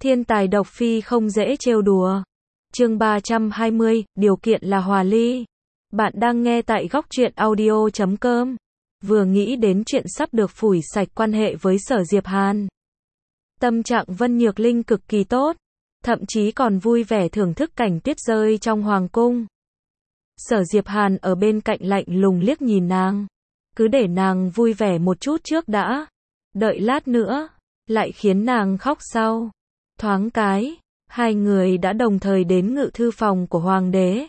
Thiên tài độc phi không dễ trêu đùa. Chương 320, điều kiện là hòa ly. Bạn đang nghe tại góc truyện audio.com. Vừa nghĩ đến chuyện sắp được phủi sạch quan hệ với Sở Diệp Hàn. Tâm trạng Vân Nhược Linh cực kỳ tốt, thậm chí còn vui vẻ thưởng thức cảnh tuyết rơi trong hoàng cung. Sở Diệp Hàn ở bên cạnh lạnh lùng liếc nhìn nàng. Cứ để nàng vui vẻ một chút trước đã. Đợi lát nữa, lại khiến nàng khóc sau. Thoáng cái, hai người đã đồng thời đến ngự thư phòng của hoàng đế.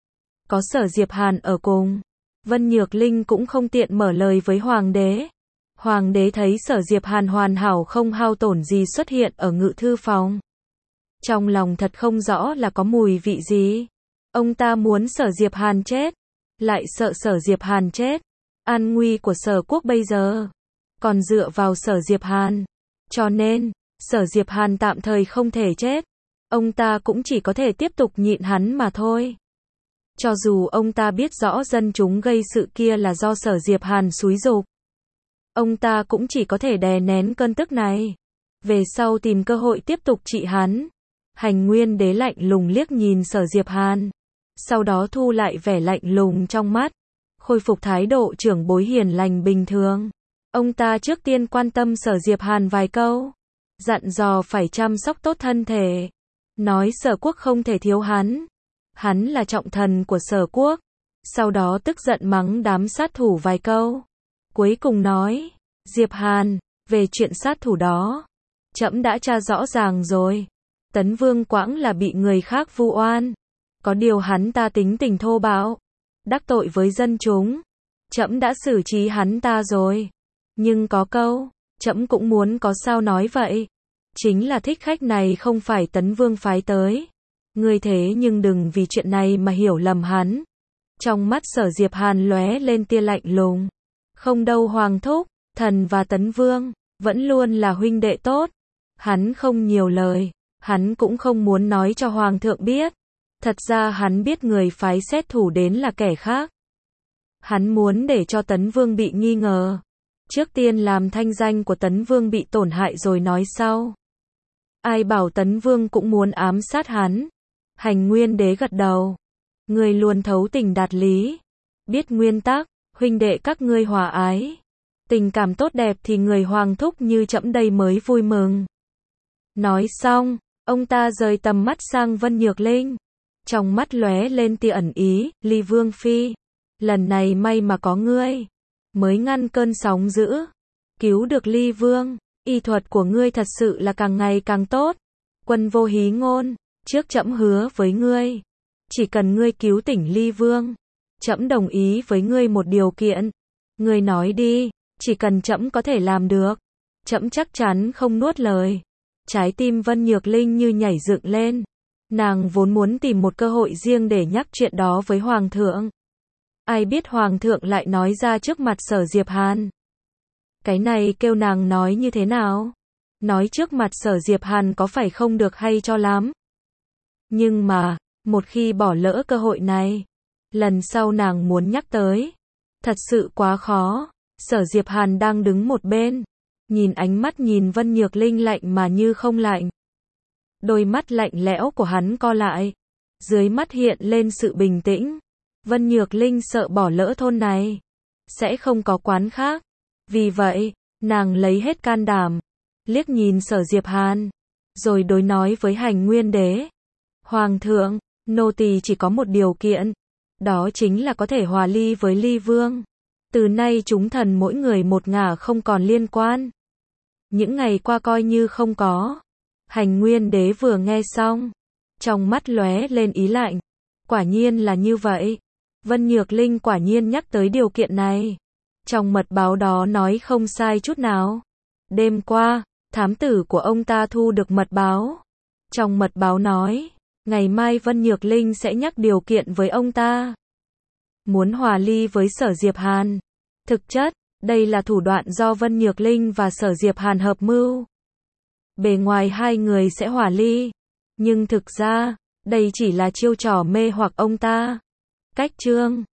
Có Sở Diệp Hàn ở cùng, Vân Nhược Linh cũng không tiện mở lời với hoàng đế. Hoàng đế thấy Sở Diệp Hàn hoàn hảo không hao tổn gì xuất hiện ở ngự thư phòng. Trong lòng thật không rõ là có mùi vị gì. Ông ta muốn Sở Diệp Hàn chết, lại sợ Sở Diệp Hàn chết. An nguy của Sở quốc bây giờ còn dựa vào Sở Diệp Hàn. Cho nên, Sở Diệp Hàn tạm thời không thể chết. Ông ta cũng chỉ có thể tiếp tục nhịn hắn mà thôi. Cho dù ông ta biết rõ dân chúng gây sự kia là do Sở Diệp Hàn xúi giục, ông ta cũng chỉ có thể đè nén cơn tức này. Về sau tìm cơ hội tiếp tục trị hắn. Hành Nguyên Đế lạnh lùng liếc nhìn Sở Diệp Hàn. Sau đó thu lại vẻ lạnh lùng trong mắt. Khôi phục thái độ trưởng bối hiền lành bình thường. Ông ta trước tiên quan tâm Sở Diệp Hàn vài câu. Dặn dò phải chăm sóc tốt thân thể. Nói Sở quốc không thể thiếu hắn. Hắn là trọng thần của Sở quốc. Sau đó tức giận mắng đám sát thủ vài câu. Cuối cùng nói, Diệp Hàn, về chuyện sát thủ đó, trẫm đã tra rõ ràng rồi. Tấn Vương Quãng là bị người khác vu oan. Có điều hắn ta tính tình thô bạo, đắc tội với dân chúng. Trẫm đã xử trí hắn ta rồi. Nhưng có câu, trẫm cũng muốn có sao nói vậy. Chính là thích khách này không phải Tấn Vương phái tới. Ngươi thế nhưng đừng vì chuyện này mà hiểu lầm hắn. Trong mắt Sở Diệp Hàn lóe lên tia lạnh lùng. Không đâu Hoàng thúc, thần và Tấn Vương vẫn luôn là huynh đệ tốt. Hắn không nhiều lời, hắn cũng không muốn nói cho Hoàng thượng biết. Thật ra hắn biết người phái xét thủ đến là kẻ khác. Hắn muốn để cho Tấn Vương bị nghi ngờ. Trước tiên làm thanh danh của Tấn Vương bị tổn hại rồi nói sau. Ai bảo Tấn Vương cũng muốn ám sát hắn. Hành Nguyên Đế gật đầu. Người luôn thấu tình đạt lý. Biết nguyên tắc, huynh đệ các ngươi hòa ái. Tình cảm tốt đẹp thì người hoàng thúc như trẫm đây mới vui mừng. Nói xong, ông ta rời tầm mắt sang Vân Nhược Linh. Trong mắt lóe lên tia ẩn ý, Ly Vương Phi. Lần này may mà có ngươi. Mới ngăn cơn sóng dữ. Cứu được Ly Vương. Y thuật của ngươi thật sự là càng ngày càng tốt. Quân vô hí ngôn. Trước trẫm hứa với ngươi. Chỉ cần ngươi cứu tỉnh Ly Vương. Trẫm đồng ý với ngươi một điều kiện. Ngươi nói đi. Chỉ cần trẫm có thể làm được. Trẫm chắc chắn không nuốt lời. Trái tim Vân Nhược Linh như nhảy dựng lên. Nàng vốn muốn tìm một cơ hội riêng để nhắc chuyện đó với Hoàng thượng. Ai biết Hoàng thượng lại nói ra trước mặt Sở Diệp Hàn. Cái này kêu nàng nói như thế nào? Nói trước mặt Sở Diệp Hàn có phải không được hay cho lắm? Nhưng mà, một khi bỏ lỡ cơ hội này, lần sau nàng muốn nhắc tới, thật sự quá khó. Sở Diệp Hàn đang đứng một bên, nhìn ánh mắt nhìn Vân Nhược Linh lạnh mà như không lạnh. Đôi mắt lạnh lẽo của hắn co lại, dưới mắt hiện lên sự bình tĩnh. Vân Nhược Linh sợ bỏ lỡ thôn này, sẽ không có quán khác. Vì vậy, nàng lấy hết can đảm, liếc nhìn Sở Diệp Hàn, rồi đối nói với Hành Nguyên Đế. Hoàng thượng, nô tỳ chỉ có một điều kiện, đó chính là có thể hòa ly với Ly Vương. Từ nay chúng thần mỗi người một ngả không còn liên quan. Những ngày qua coi như không có. Hành Nguyên Đế vừa nghe xong, trong mắt lóe lên ý lạnh. Quả nhiên là như vậy. Vân Nhược Linh quả nhiên nhắc tới điều kiện này. Trong mật báo đó nói không sai chút nào. Đêm qua, thám tử của ông ta thu được mật báo. Trong mật báo nói, ngày mai Vân Nhược Linh sẽ nhắc điều kiện với ông ta. Muốn hòa ly với Sở Diệp Hàn. Thực chất, đây là thủ đoạn do Vân Nhược Linh và Sở Diệp Hàn hợp mưu. Bề ngoài hai người sẽ hòa ly. Nhưng thực ra, đây chỉ là chiêu trò mê hoặc ông ta. Cách chương